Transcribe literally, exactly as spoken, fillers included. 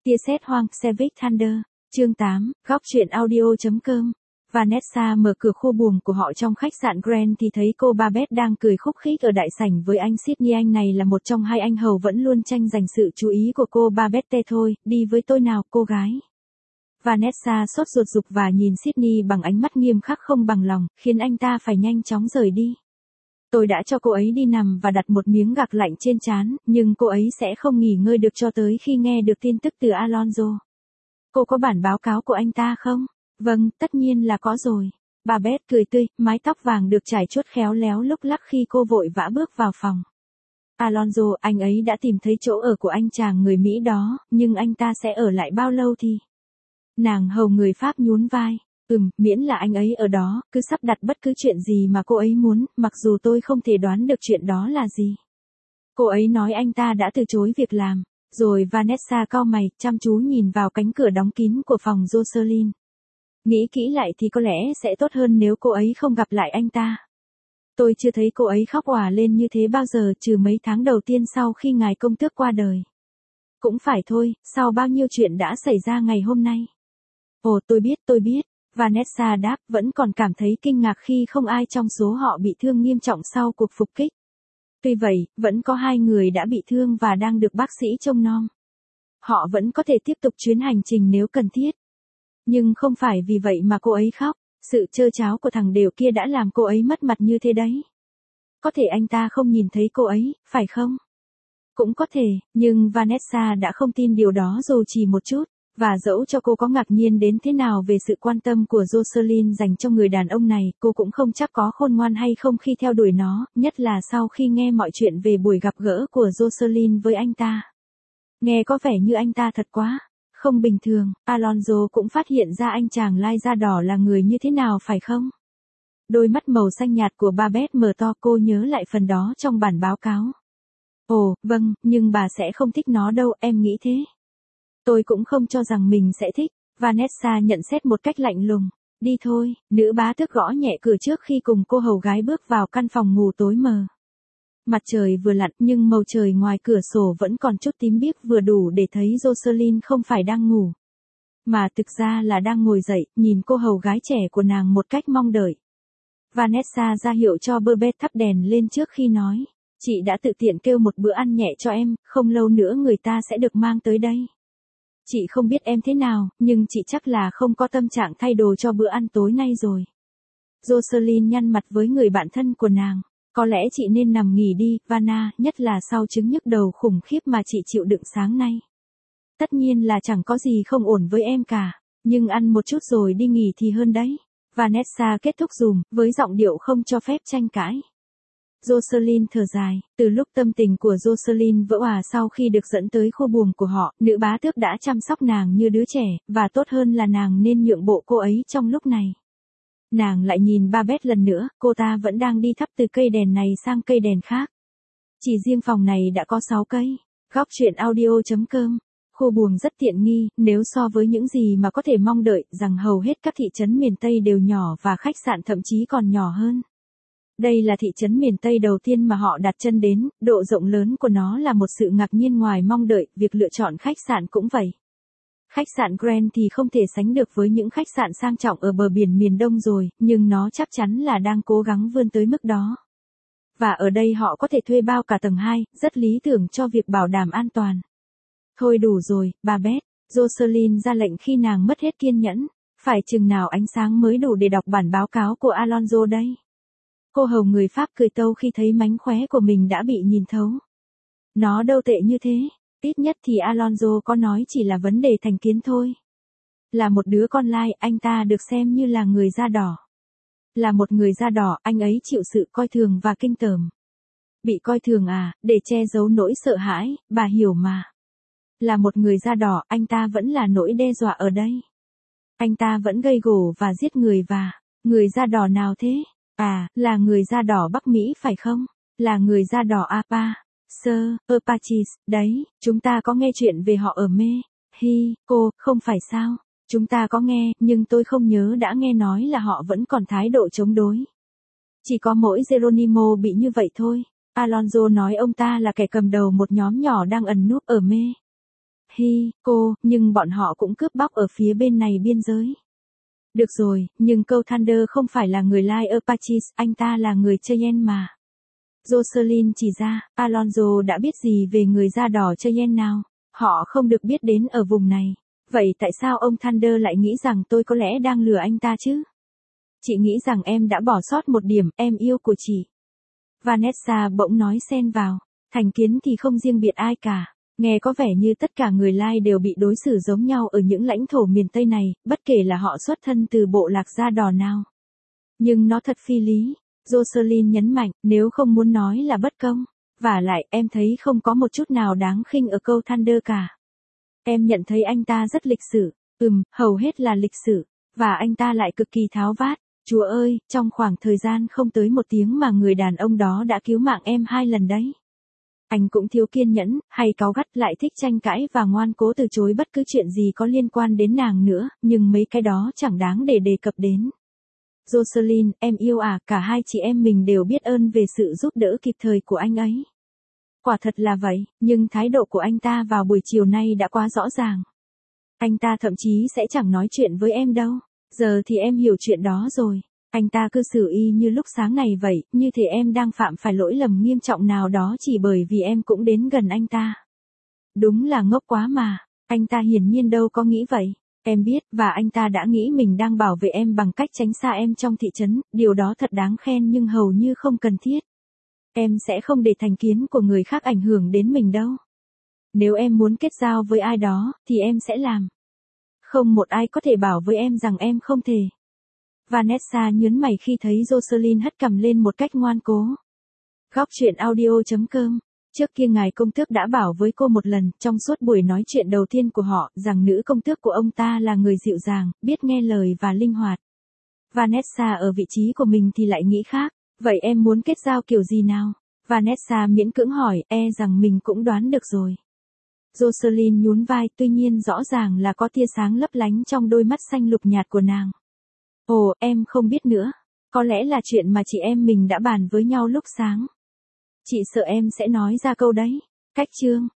Tia sét hoang, Savage Thunder, chương tám, góc truyện audio.com. Vanessa mở cửa khu buồng của họ trong khách sạn Grand thì thấy cô Babette đang cười khúc khích ở đại sảnh với anh Sydney. Anh này là một trong hai anh hầu vẫn luôn tranh giành sự chú ý của cô Babette. Thôi, đi với tôi nào, cô gái. Vanessa sốt ruột giục và nhìn Sydney bằng ánh mắt nghiêm khắc không bằng lòng, khiến anh ta phải nhanh chóng rời đi. Tôi đã cho cô ấy đi nằm và đặt một miếng gạc lạnh trên trán, nhưng cô ấy sẽ không nghỉ ngơi được cho tới khi nghe được tin tức từ Alonso. Cô có bản báo cáo của anh ta không? Vâng, tất nhiên là có rồi. Babette cười tươi, mái tóc vàng được trải chuốt khéo léo lúc lắc khi cô vội vã bước vào phòng. Alonso, anh ấy đã tìm thấy chỗ ở của anh chàng người Mỹ đó, nhưng anh ta sẽ ở lại bao lâu thì? Nàng hầu người Pháp nhún vai. Ừm, miễn là anh ấy ở đó, cứ sắp đặt bất cứ chuyện gì mà cô ấy muốn, mặc dù tôi không thể đoán được chuyện đó là gì. Cô ấy nói anh ta đã từ chối việc làm. Rồi Vanessa cau mày, chăm chú nhìn vào cánh cửa đóng kín của phòng Jocelyn. Nghĩ kỹ lại thì có lẽ sẽ tốt hơn nếu cô ấy không gặp lại anh ta. Tôi chưa thấy cô ấy khóc òa lên như thế bao giờ, trừ mấy tháng đầu tiên sau khi ngài công tước qua đời. Cũng phải thôi, sau bao nhiêu chuyện đã xảy ra ngày hôm nay. Ồ, tôi biết, tôi biết. Vanessa đáp, vẫn còn cảm thấy kinh ngạc khi không ai trong số họ bị thương nghiêm trọng sau cuộc phục kích. Tuy vậy, vẫn có hai người đã bị thương và đang được bác sĩ trông nom. Họ vẫn có thể tiếp tục chuyến hành trình nếu cần thiết. Nhưng không phải vì vậy mà cô ấy khóc, sự trơ tráo của thằng đều kia đã làm cô ấy mất mặt như thế đấy. Có thể anh ta không nhìn thấy cô ấy, phải không? Cũng có thể, nhưng Vanessa đã không tin điều đó dù chỉ một chút. Và dẫu cho cô có ngạc nhiên đến thế nào về sự quan tâm của Jocelyn dành cho người đàn ông này, cô cũng không chắc có khôn ngoan hay không khi theo đuổi nó, nhất là sau khi nghe mọi chuyện về buổi gặp gỡ của Jocelyn với anh ta. Nghe có vẻ như anh ta thật quá không bình thường. Alonso cũng phát hiện ra anh chàng lai da đỏ là người như thế nào phải không? Đôi mắt màu xanh nhạt của Babette mở to, cô nhớ lại phần đó trong bản báo cáo. Ồ, vâng, nhưng bà sẽ không thích nó đâu, em nghĩ thế. Tôi cũng không cho rằng mình sẽ thích. Vanessa nhận xét một cách lạnh lùng. Đi thôi, nữ bá tước gõ nhẹ cửa trước khi cùng cô hầu gái bước vào căn phòng ngủ tối mờ. Mặt trời vừa lặn nhưng màu trời ngoài cửa sổ vẫn còn chút tím biếc, vừa đủ để thấy Jocelyn không phải đang ngủ, mà thực ra là đang ngồi dậy, nhìn cô hầu gái trẻ của nàng một cách mong đợi. Vanessa ra hiệu cho Babette thắp đèn lên trước khi nói. Chị đã tự tiện kêu một bữa ăn nhẹ cho em, không lâu nữa người ta sẽ được mang tới đây. Chị không biết em thế nào, nhưng chị chắc là không có tâm trạng thay đồ cho bữa ăn tối nay rồi. Jocelyn nhăn mặt với người bạn thân của nàng. Có lẽ chị nên nằm nghỉ đi, Vanna, nhất là sau chứng nhức đầu khủng khiếp mà chị chịu đựng sáng nay. Tất nhiên là chẳng có gì không ổn với em cả, nhưng ăn một chút rồi đi nghỉ thì hơn đấy. Vanessa kết thúc dùm, với giọng điệu không cho phép tranh cãi. Jocelyn thở dài, từ lúc tâm tình của Jocelyn vỡ òa sau khi được dẫn tới khu buồng của họ, nữ bá tước đã chăm sóc nàng như đứa trẻ, và tốt hơn là nàng nên nhượng bộ cô ấy trong lúc này. Nàng lại nhìn Babette lần nữa, cô ta vẫn đang đi thắp từ cây đèn này sang cây đèn khác. Chỉ riêng phòng này đã có sáu cây. Góc truyện audio.com. Khu buồng rất tiện nghi, nếu so với những gì mà có thể mong đợi, rằng hầu hết các thị trấn miền Tây đều nhỏ và khách sạn thậm chí còn nhỏ hơn. Đây là thị trấn miền Tây đầu tiên mà họ đặt chân đến, độ rộng lớn của nó là một sự ngạc nhiên ngoài mong đợi, việc lựa chọn khách sạn cũng vậy. Khách sạn Grand thì không thể sánh được với những khách sạn sang trọng ở bờ biển miền Đông rồi, nhưng nó chắc chắn là đang cố gắng vươn tới mức đó. Và ở đây họ có thể thuê bao cả tầng hai, rất lý tưởng cho việc bảo đảm an toàn. Thôi đủ rồi, Babette. Jocelyn ra lệnh khi nàng mất hết kiên nhẫn. Phải chừng nào ánh sáng mới đủ để đọc bản báo cáo của Alonso đây? Cô hầu người Pháp cười tâu khi thấy mánh khóe của mình đã bị nhìn thấu. Nó đâu tệ như thế, ít nhất thì Alonso có nói chỉ là vấn đề thành kiến thôi. Là một đứa con lai, anh ta được xem như là người da đỏ. Là một người da đỏ, anh ấy chịu sự coi thường và kinh tởm. Bị coi thường à, để che giấu nỗi sợ hãi, bà hiểu mà. Là một người da đỏ, anh ta vẫn là nỗi đe dọa ở đây. Anh ta vẫn gây gổ và giết người và... Người da đỏ nào thế? À, là người da đỏ Bắc Mỹ phải không? Là người da đỏ Apa, Sir, Apaches, đấy, chúng ta có nghe chuyện về họ ở Mê. Hi, cô, không phải sao? Chúng ta có nghe, nhưng tôi không nhớ đã nghe nói là họ vẫn còn thái độ chống đối. Chỉ có mỗi Geronimo bị như vậy thôi. Alonso nói ông ta là kẻ cầm đầu một nhóm nhỏ đang ẩn núp ở Mê. Hi, cô, nhưng bọn họ cũng cướp bóc ở phía bên này biên giới. Được rồi, nhưng câu Thunder không phải là người Like Apaches, anh ta là người Cheyenne mà. Jocelyn chỉ ra, Alonso đã biết gì về người da đỏ Cheyenne nào? Họ không được biết đến ở vùng này. Vậy tại sao ông Thunder lại nghĩ rằng tôi có lẽ đang lừa anh ta chứ? Chị nghĩ rằng em đã bỏ sót một điểm, em yêu của chị. Vanessa bỗng nói xen vào. Thành kiến thì không riêng biệt ai cả. Nghe có vẻ như tất cả người Lai đều bị đối xử giống nhau ở những lãnh thổ miền Tây này, bất kể là họ xuất thân từ bộ lạc da đỏ nào. Nhưng nó thật phi lý. Jocelyn nhấn mạnh, nếu không muốn nói là bất công. Vả lại, em thấy không có một chút nào đáng khinh ở câu Thunder cả. Em nhận thấy anh ta rất lịch sự. Ừm, hầu hết là lịch sự. Và anh ta lại cực kỳ tháo vát. Chúa ơi, trong khoảng thời gian không tới một tiếng mà người đàn ông đó đã cứu mạng em hai lần đấy. Anh cũng thiếu kiên nhẫn, hay cáu gắt, lại thích tranh cãi và ngoan cố từ chối bất cứ chuyện gì có liên quan đến nàng nữa, nhưng mấy cái đó chẳng đáng để đề cập đến. Jocelyn, em yêu à, cả hai chị em mình đều biết ơn về sự giúp đỡ kịp thời của anh ấy. Quả thật là vậy, nhưng thái độ của anh ta vào buổi chiều nay đã quá rõ ràng. Anh ta thậm chí sẽ chẳng nói chuyện với em đâu. Giờ thì em hiểu chuyện đó rồi. Anh ta cư xử y như lúc sáng này vậy, như thể em đang phạm phải lỗi lầm nghiêm trọng nào đó chỉ bởi vì em cũng đến gần anh ta. Đúng là ngốc quá mà. Anh ta hiển nhiên đâu có nghĩ vậy. Em biết, và anh ta đã nghĩ mình đang bảo vệ em bằng cách tránh xa em trong thị trấn, điều đó thật đáng khen nhưng hầu như không cần thiết. Em sẽ không để thành kiến của người khác ảnh hưởng đến mình đâu. Nếu em muốn kết giao với ai đó, thì em sẽ làm. Không một ai có thể bảo với em rằng em không thể. Vanessa nhớn mày khi thấy Jocelyn hất cằm lên một cách ngoan cố. Góc chuyện audio chấm com. Trước kia ngài công tước đã bảo với cô một lần, trong suốt buổi nói chuyện đầu tiên của họ, rằng nữ công tước của ông ta là người dịu dàng, biết nghe lời và linh hoạt. Vanessa ở vị trí của mình thì lại nghĩ khác. Vậy em muốn kết giao kiểu gì nào? Vanessa miễn cưỡng hỏi, e rằng mình cũng đoán được rồi. Jocelyn nhún vai, tuy nhiên rõ ràng là có tia sáng lấp lánh trong đôi mắt xanh lục nhạt của nàng. Ồ, em không biết nữa. Có lẽ là chuyện mà chị em mình đã bàn với nhau lúc sáng. Chị sợ em sẽ nói ra câu đấy. Cách chương.